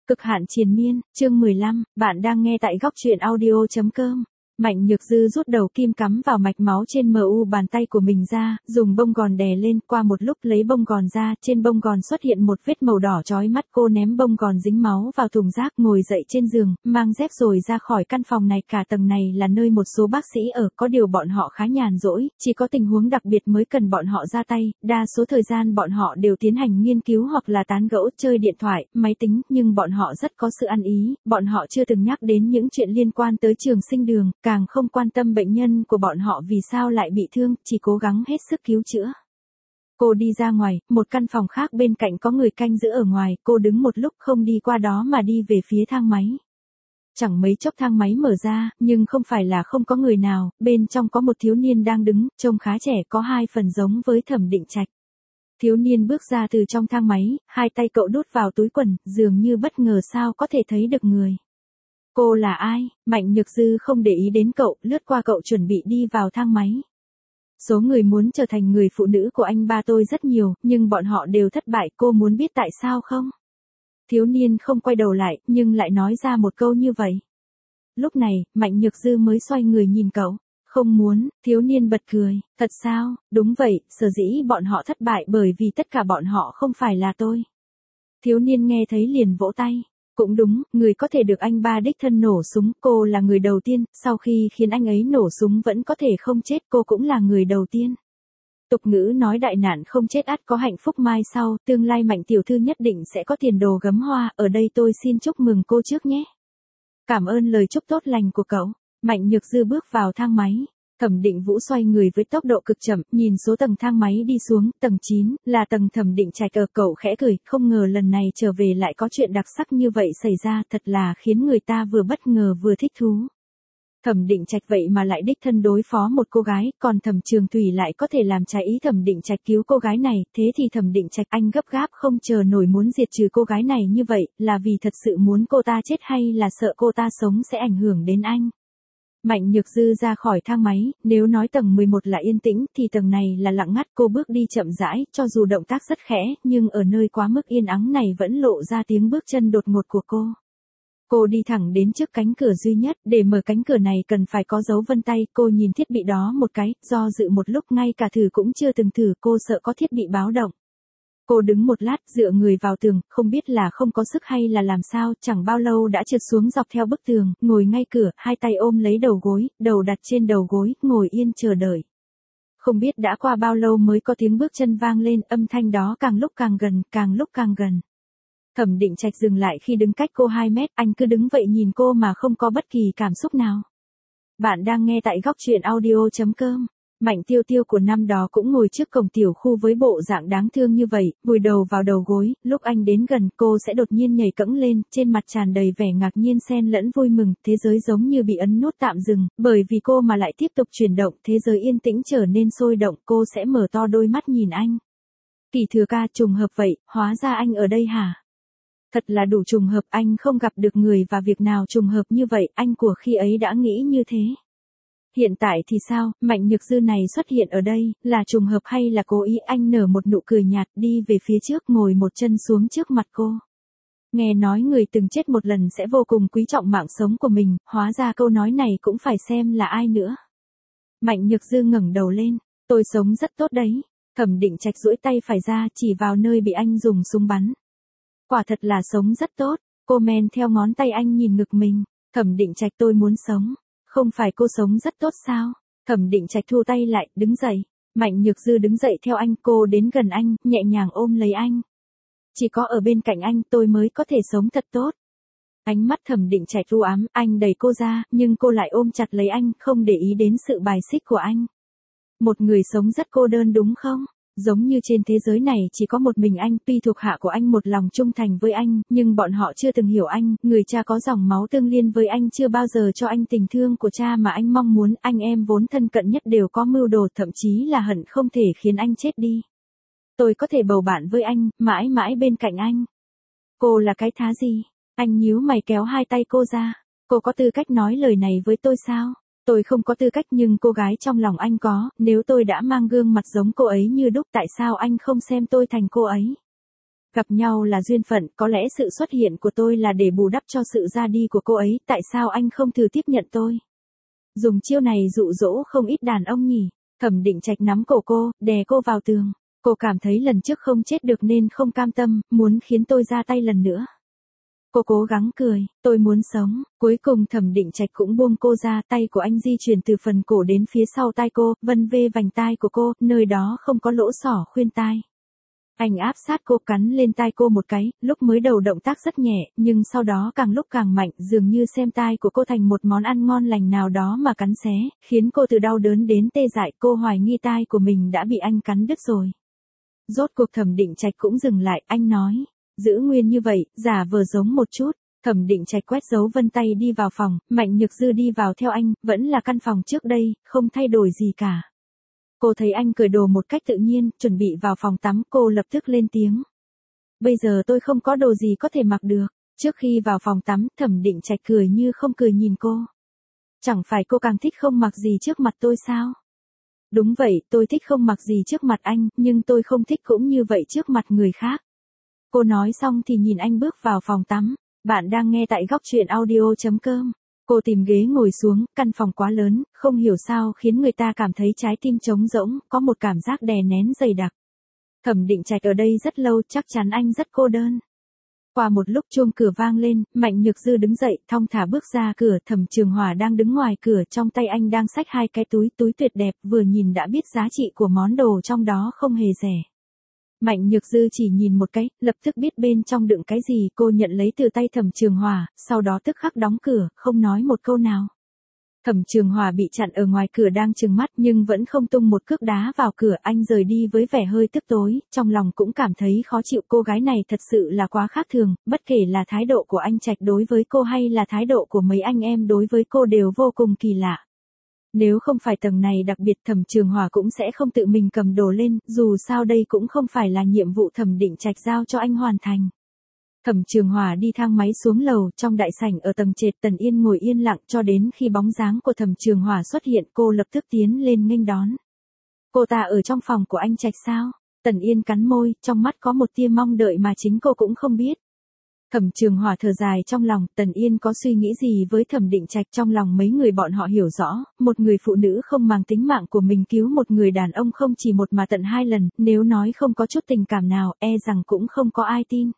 Cực hạn triền miên, chương 15, bạn đang nghe tại góc truyện audio.com. Mạnh Nhược Dư rút đầu kim cắm vào mạch máu trên mu bàn tay của mình ra, dùng bông gòn đè lên, qua một lúc lấy bông gòn ra, trên bông gòn xuất hiện một vết màu đỏ chói mắt, cô ném bông gòn dính máu vào thùng rác, ngồi dậy trên giường, mang dép rồi ra khỏi căn phòng này. Cả tầng này là nơi một số bác sĩ ở, có điều bọn họ khá nhàn rỗi, chỉ có tình huống đặc biệt mới cần bọn họ ra tay, đa số thời gian bọn họ đều tiến hành nghiên cứu hoặc là tán gẫu, chơi điện thoại, máy tính, nhưng bọn họ rất có sự ăn ý, bọn họ chưa từng nhắc đến những chuyện liên quan tới trường sinh đường, càng không quan tâm bệnh nhân của bọn họ vì sao lại bị thương, chỉ cố gắng hết sức cứu chữa. Cô đi ra ngoài, một căn phòng khác bên cạnh có người canh giữ ở ngoài, cô đứng một lúc không đi qua đó mà đi về phía thang máy. Chẳng mấy chốc thang máy mở ra, nhưng không phải là không có người nào, bên trong có một thiếu niên đang đứng, trông khá trẻ, có hai phần giống với Thẩm Định Trạch. Thiếu niên bước ra từ trong thang máy, hai tay cậu đút vào túi quần, dường như bất ngờ sao có thể thấy được người. Cô là ai? Mạnh Nhược Dư không để ý đến cậu, lướt qua cậu chuẩn bị đi vào thang máy. Số người muốn trở thành người phụ nữ của anh ba tôi rất nhiều, nhưng bọn họ đều thất bại, cô muốn biết tại sao không? Thiếu niên không quay đầu lại, nhưng lại nói ra một câu như vậy. Lúc này, Mạnh Nhược Dư mới xoay người nhìn cậu. Không muốn, thiếu niên bật cười, thật sao? Đúng vậy, sở dĩ bọn họ thất bại bởi vì tất cả bọn họ không phải là tôi. Thiếu niên nghe thấy liền vỗ tay. Cũng đúng, người có thể được anh ba đích thân nổ súng, cô là người đầu tiên, sau khi khiến anh ấy nổ súng vẫn có thể không chết, cô cũng là người đầu tiên. Tục ngữ nói đại nạn không chết ắt có hạnh phúc mai sau, tương lai Mạnh tiểu thư nhất định sẽ có tiền đồ gấm hoa, ở đây tôi xin chúc mừng cô trước nhé. Cảm ơn lời chúc tốt lành của cậu. Mạnh Nhược Dư bước vào thang máy. Thẩm Định Vũ xoay người với tốc độ cực chậm, nhìn số tầng thang máy đi xuống, tầng 9, là tầng Thẩm Định Trạch ở, cậu khẽ cười, không ngờ lần này trở về lại có chuyện đặc sắc như vậy xảy ra, thật là khiến người ta vừa bất ngờ vừa thích thú. Thẩm Định Trạch vậy mà lại đích thân đối phó một cô gái, còn Thẩm Trường Thủy lại có thể làm trái ý Thẩm Định Trạch cứu cô gái này, thế thì Thẩm Định Trạch anh gấp gáp không chờ nổi muốn diệt trừ cô gái này như vậy, là vì thật sự muốn cô ta chết hay là sợ cô ta sống sẽ ảnh hưởng đến anh? Mạnh Nhược Dư ra khỏi thang máy, nếu nói tầng 11 là yên tĩnh thì tầng này là lặng ngắt, cô bước đi chậm rãi, cho dù động tác rất khẽ, nhưng ở nơi quá mức yên ắng này vẫn lộ ra tiếng bước chân đột ngột của cô. Cô đi thẳng đến trước cánh cửa duy nhất, để mở cánh cửa này cần phải có dấu vân tay, cô nhìn thiết bị đó một cái, do dự một lúc ngay cả thử cũng chưa từng thử, cô sợ có thiết bị báo động. Cô đứng một lát, dựa người vào tường, không biết là không có sức hay là làm sao, chẳng bao lâu đã trượt xuống dọc theo bức tường, ngồi ngay cửa, hai tay ôm lấy đầu gối, đầu đặt trên đầu gối, ngồi yên chờ đợi. Không biết đã qua bao lâu mới có tiếng bước chân vang lên, âm thanh đó càng lúc càng gần, càng lúc càng gần. Thẩm Định Trạch dừng lại khi đứng cách cô 2 mét, anh cứ đứng vậy nhìn cô mà không có bất kỳ cảm xúc nào. Bạn đang nghe tại góc truyện audio.com. Mạnh Tiêu Tiêu của năm đó cũng ngồi trước cổng tiểu khu với bộ dạng đáng thương như vậy, vùi đầu vào đầu gối, lúc anh đến gần cô sẽ đột nhiên nhảy cẫng lên, trên mặt tràn đầy vẻ ngạc nhiên xen lẫn vui mừng, thế giới giống như bị ấn nút tạm dừng, bởi vì cô mà lại tiếp tục chuyển động, thế giới yên tĩnh trở nên sôi động, cô sẽ mở to đôi mắt nhìn anh. Kỳ Thừa ca, trùng hợp vậy, hóa ra anh ở đây hả? Thật là đủ trùng hợp, anh không gặp được người và việc nào trùng hợp như vậy, anh của khi ấy đã nghĩ như thế. Hiện tại thì sao, Mạnh Nhược Dư này xuất hiện ở đây, là trùng hợp hay là cố ý? Anh nở một nụ cười nhạt, đi về phía trước, ngồi một chân xuống trước mặt cô. Nghe nói người từng chết một lần sẽ vô cùng quý trọng mạng sống của mình, hóa ra câu nói này cũng phải xem là ai nữa. Mạnh Nhược Dư ngẩng đầu lên, tôi sống rất tốt đấy. Thẩm Định Trạch duỗi tay phải ra, chỉ vào nơi bị anh dùng súng bắn. Quả thật là sống rất tốt, cô men theo ngón tay anh nhìn ngực mình. Thẩm Định Trạch, tôi muốn sống. Không phải cô sống rất tốt sao? Thẩm Định Trạch thu tay lại, đứng dậy. Mạnh Nhược Dư đứng dậy theo anh, cô đến gần anh, nhẹ nhàng ôm lấy anh. Chỉ có ở bên cạnh anh tôi mới có thể sống thật tốt. Ánh mắt Thẩm Định Trạch u ám, anh đẩy cô ra, nhưng cô lại ôm chặt lấy anh, không để ý đến sự bài xích của anh. Một người sống rất cô đơn đúng không? Giống như trên thế giới này chỉ có một mình anh, tuy thuộc hạ của anh một lòng trung thành với anh, nhưng bọn họ chưa từng hiểu anh, người cha có dòng máu tương liên với anh chưa bao giờ cho anh tình thương của cha mà anh mong muốn, anh em vốn thân cận nhất đều có mưu đồ, thậm chí là hận không thể khiến anh chết đi. Tôi có thể bầu bạn với anh, mãi mãi bên cạnh anh. Cô là cái thá gì? Anh nhíu mày kéo hai tay cô ra. Cô có tư cách nói lời này với tôi sao? Tôi không có tư cách nhưng cô gái trong lòng anh có, nếu tôi đã mang gương mặt giống cô ấy như đúc tại sao anh không xem tôi thành cô ấy? Gặp nhau là duyên phận, có lẽ sự xuất hiện của tôi là để bù đắp cho sự ra đi của cô ấy, tại sao anh không thử tiếp nhận tôi? Dùng chiêu này dụ dỗ không ít đàn ông nhỉ? Thẩm Định Trạch nắm cổ cô, đè cô vào tường. Cô cảm thấy lần trước không chết được nên không cam tâm, muốn khiến tôi ra tay lần nữa. Cô cố gắng cười, tôi muốn sống. Cuối cùng Thẩm Định Trạch cũng buông cô ra, tay của anh di chuyển từ phần cổ đến phía sau tai cô, vân vê vành tai của cô, nơi đó không có lỗ xỏ khuyên tai. Anh áp sát cô, cắn lên tai cô một cái, lúc mới đầu động tác rất nhẹ, nhưng sau đó càng lúc càng mạnh, dường như xem tai của cô thành một món ăn ngon lành nào đó mà cắn xé, khiến cô từ đau đớn đến tê dại, cô hoài nghi tai của mình đã bị anh cắn đứt rồi. Rốt cuộc Thẩm Định Trạch cũng dừng lại, anh nói, giữ nguyên như vậy, giả vờ giống một chút. Thẩm Định Trạch quét dấu vân tay đi vào phòng, Mạnh Nhược Dư đi vào theo anh, vẫn là căn phòng trước đây, không thay đổi gì cả. Cô thấy anh cởi đồ một cách tự nhiên, chuẩn bị vào phòng tắm, cô lập tức lên tiếng. Bây giờ tôi không có đồ gì có thể mặc được. Trước khi vào phòng tắm, Thẩm Định Trạch cười như không cười nhìn cô. Chẳng phải cô càng thích không mặc gì trước mặt tôi sao? Đúng vậy, tôi thích không mặc gì trước mặt anh, nhưng tôi không thích cũng như vậy trước mặt người khác. Cô nói xong thì nhìn anh bước vào phòng tắm. Bạn đang nghe tại góc truyện audio.com. Cô tìm ghế ngồi xuống, căn phòng quá lớn, không hiểu sao khiến người ta cảm thấy trái tim trống rỗng, có một cảm giác đè nén dày đặc. Thẩm Định Trạch ở đây rất lâu, chắc chắn anh rất cô đơn. Qua một lúc chuông cửa vang lên, Mạnh Nhược Dư đứng dậy, thong thả bước ra cửa, Thẩm Trường Hòa đang đứng ngoài cửa, trong tay anh đang xách hai cái túi tuyệt đẹp, vừa nhìn đã biết giá trị của món đồ trong đó không hề rẻ. Mạnh Nhược Dư chỉ nhìn một cái, lập tức biết bên trong đựng cái gì, cô nhận lấy từ tay Thẩm Trường Hòa, sau đó tức khắc đóng cửa, không nói một câu nào. Thẩm Trường Hòa bị chặn ở ngoài cửa đang trừng mắt nhưng vẫn không tung một cước đá vào cửa, anh rời đi với vẻ hơi tức tối, trong lòng cũng cảm thấy khó chịu, cô gái này thật sự là quá khác thường, bất kể là thái độ của anh Trạch đối với cô hay là thái độ của mấy anh em đối với cô đều vô cùng kỳ lạ. Nếu không phải tầng này đặc biệt, Thẩm Trường Hòa cũng sẽ không tự mình cầm đồ lên, dù sao đây cũng không phải là nhiệm vụ Thẩm Định Trạch giao cho anh hoàn thành. Thẩm Trường Hòa đi thang máy xuống lầu, trong đại sảnh ở tầng trệt, Tần Yên ngồi yên lặng cho đến khi bóng dáng của Thẩm Trường Hòa xuất hiện, cô lập tức tiến lên nghênh đón. Cô ta ở trong phòng của anh Trạch sao? Tần Yên cắn môi, trong mắt có một tia mong đợi mà chính cô cũng không biết. Thẩm Trường Hòa thở dài trong lòng, Tần Yên có suy nghĩ gì với Thẩm Định Trạch, trong lòng mấy người bọn họ hiểu rõ, một người phụ nữ không màng tính mạng của mình cứu một người đàn ông không chỉ một mà tận hai lần, nếu nói không có chút tình cảm nào, e rằng cũng không có ai tin.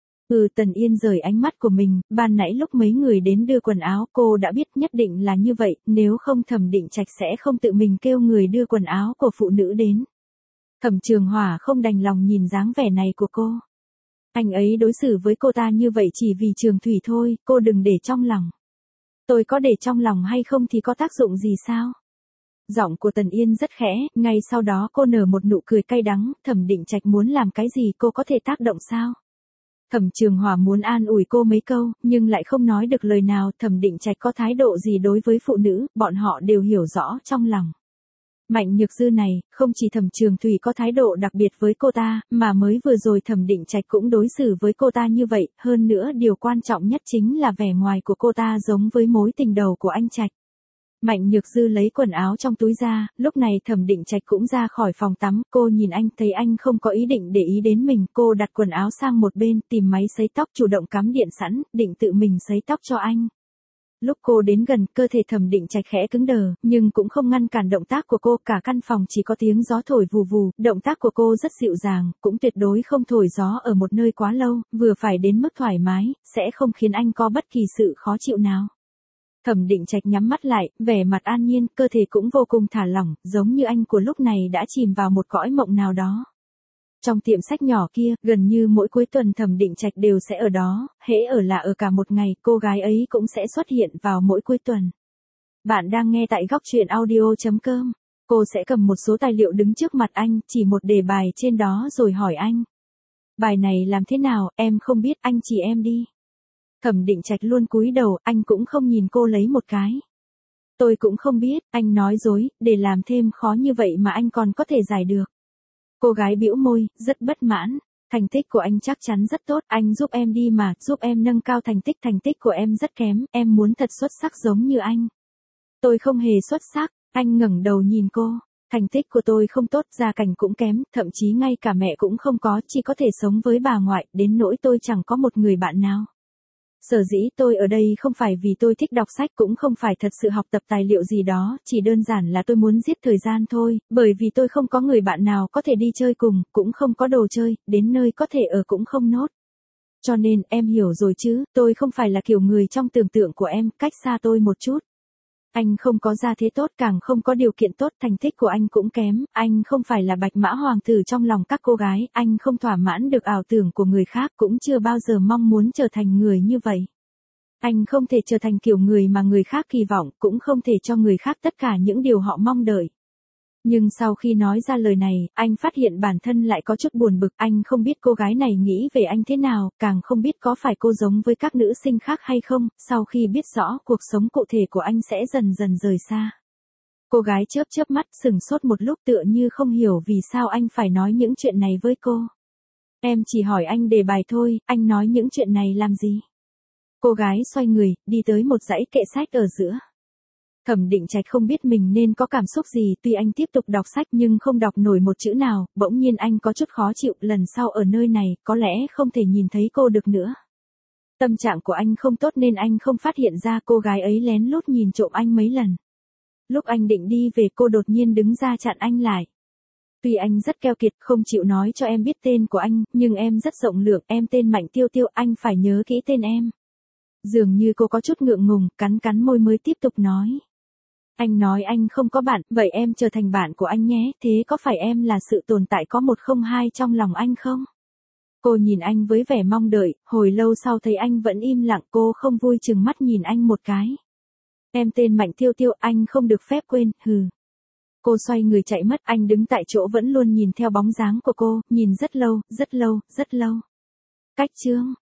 Tần Yên rời ánh mắt của mình, ban nãy lúc mấy người đến đưa quần áo, cô đã biết nhất định là như vậy, nếu không Thẩm Định Trạch sẽ không tự mình kêu người đưa quần áo của phụ nữ đến. Thẩm Trường Hòa không đành lòng nhìn dáng vẻ này của cô. Anh ấy đối xử với cô ta như vậy chỉ vì Trường Thủy thôi, cô đừng để trong lòng. Tôi có để trong lòng hay không thì có tác dụng gì sao? Giọng của Tần Yên rất khẽ, ngay sau đó cô nở một nụ cười cay đắng, Thẩm Định Trạch muốn làm cái gì cô có thể tác động sao? Thẩm Trường Hòa muốn an ủi cô mấy câu, nhưng lại không nói được lời nào, Thẩm Định Trạch có thái độ gì đối với phụ nữ, bọn họ đều hiểu rõ trong lòng. Mạnh Nhược Dư này, không chỉ Thẩm Trường Thủy có thái độ đặc biệt với cô ta, mà mới vừa rồi Thẩm Định Trạch cũng đối xử với cô ta như vậy, hơn nữa điều quan trọng nhất chính là vẻ ngoài của cô ta giống với mối tình đầu của anh Trạch. Mạnh Nhược Dư lấy quần áo trong túi ra, lúc này Thẩm Định Trạch cũng ra khỏi phòng tắm, cô nhìn anh thấy anh không có ý định để ý đến mình, cô đặt quần áo sang một bên, tìm máy sấy tóc chủ động cắm điện sẵn, định tự mình sấy tóc cho anh. Lúc cô đến gần, cơ thể Thẩm Định Trạch khẽ cứng đờ, nhưng cũng không ngăn cản động tác của cô, cả căn phòng chỉ có tiếng gió thổi vù vù, động tác của cô rất dịu dàng, cũng tuyệt đối không thổi gió ở một nơi quá lâu, vừa phải đến mức thoải mái, sẽ không khiến anh có bất kỳ sự khó chịu nào. Thẩm Định Trạch nhắm mắt lại, vẻ mặt an nhiên, cơ thể cũng vô cùng thả lỏng, giống như anh của lúc này đã chìm vào một cõi mộng nào đó. Trong tiệm sách nhỏ kia, gần như mỗi cuối tuần Thẩm Định Trạch đều sẽ ở đó, hễ ở là ở cả một ngày, cô gái ấy cũng sẽ xuất hiện vào mỗi cuối tuần. Bạn đang nghe tại góc truyện audio.com. Cô sẽ cầm một số tài liệu đứng trước mặt anh, chỉ một đề bài trên đó rồi hỏi anh. Bài này làm thế nào, em không biết, anh chỉ em đi. Thẩm Định Trạch luôn cúi đầu, anh cũng không nhìn cô lấy một cái. Tôi cũng không biết, anh nói dối, để làm thêm khó như vậy mà anh còn có thể giải được. Cô gái bĩu môi, rất bất mãn. Thành tích của anh chắc chắn rất tốt, anh giúp em đi mà, giúp em nâng cao thành tích của em rất kém, em muốn thật xuất sắc giống như anh. Tôi không hề xuất sắc, anh ngẩng đầu nhìn cô. Thành tích của tôi không tốt, gia cảnh cũng kém, thậm chí ngay cả mẹ cũng không có, chỉ có thể sống với bà ngoại, đến nỗi tôi chẳng có một người bạn nào. Sở dĩ tôi ở đây không phải vì tôi thích đọc sách, cũng không phải thật sự học tập tài liệu gì đó, chỉ đơn giản là tôi muốn giết thời gian thôi, bởi vì tôi không có người bạn nào có thể đi chơi cùng, cũng không có đồ chơi, đến nơi có thể ở cũng không nốt. Cho nên, em hiểu rồi chứ, tôi không phải là kiểu người trong tưởng tượng của em, cách xa tôi một chút. Anh không có gia thế tốt, càng không có điều kiện tốt, thành tích của anh cũng kém, anh không phải là bạch mã hoàng tử trong lòng các cô gái, anh không thỏa mãn được ảo tưởng của người khác, cũng chưa bao giờ mong muốn trở thành người như vậy. Anh không thể trở thành kiểu người mà người khác kỳ vọng, cũng không thể cho người khác tất cả những điều họ mong đợi. Nhưng sau khi nói ra lời này, anh phát hiện bản thân lại có chút buồn bực, anh không biết cô gái này nghĩ về anh thế nào, càng không biết có phải cô giống với các nữ sinh khác hay không, sau khi biết rõ cuộc sống cụ thể của anh sẽ dần dần rời xa. Cô gái chớp chớp mắt, sửng sốt một lúc tựa như không hiểu vì sao anh phải nói những chuyện này với cô. Em chỉ hỏi anh đề bài thôi, anh nói những chuyện này làm gì? Cô gái xoay người, đi tới một dãy kệ sách ở giữa. Thẩm Định Trạch không biết mình nên có cảm xúc gì, tuy anh tiếp tục đọc sách nhưng không đọc nổi một chữ nào, bỗng nhiên anh có chút khó chịu, lần sau ở nơi này, có lẽ không thể nhìn thấy cô được nữa. Tâm trạng của anh không tốt nên anh không phát hiện ra cô gái ấy lén lút nhìn trộm anh mấy lần. Lúc anh định đi về cô đột nhiên đứng ra chặn anh lại. Tuy anh rất keo kiệt không chịu nói cho em biết tên của anh, nhưng em rất rộng lượng, em tên Mạnh Tiêu Tiêu, anh phải nhớ kỹ tên em. Dường như cô có chút ngượng ngùng, cắn cắn môi mới tiếp tục nói. Anh nói anh không có bạn, vậy em trở thành bạn của anh nhé, thế có phải em là sự tồn tại có một không hai trong lòng anh không? Cô nhìn anh với vẻ mong đợi, hồi lâu sau thấy anh vẫn im lặng, cô không vui chừng mắt nhìn anh một cái. Em tên Mạnh Tiêu Tiêu, anh không được phép quên, hừ. Cô xoay người chạy mất, anh đứng tại chỗ vẫn luôn nhìn theo bóng dáng của cô, nhìn rất lâu, rất lâu, rất lâu. Cách chương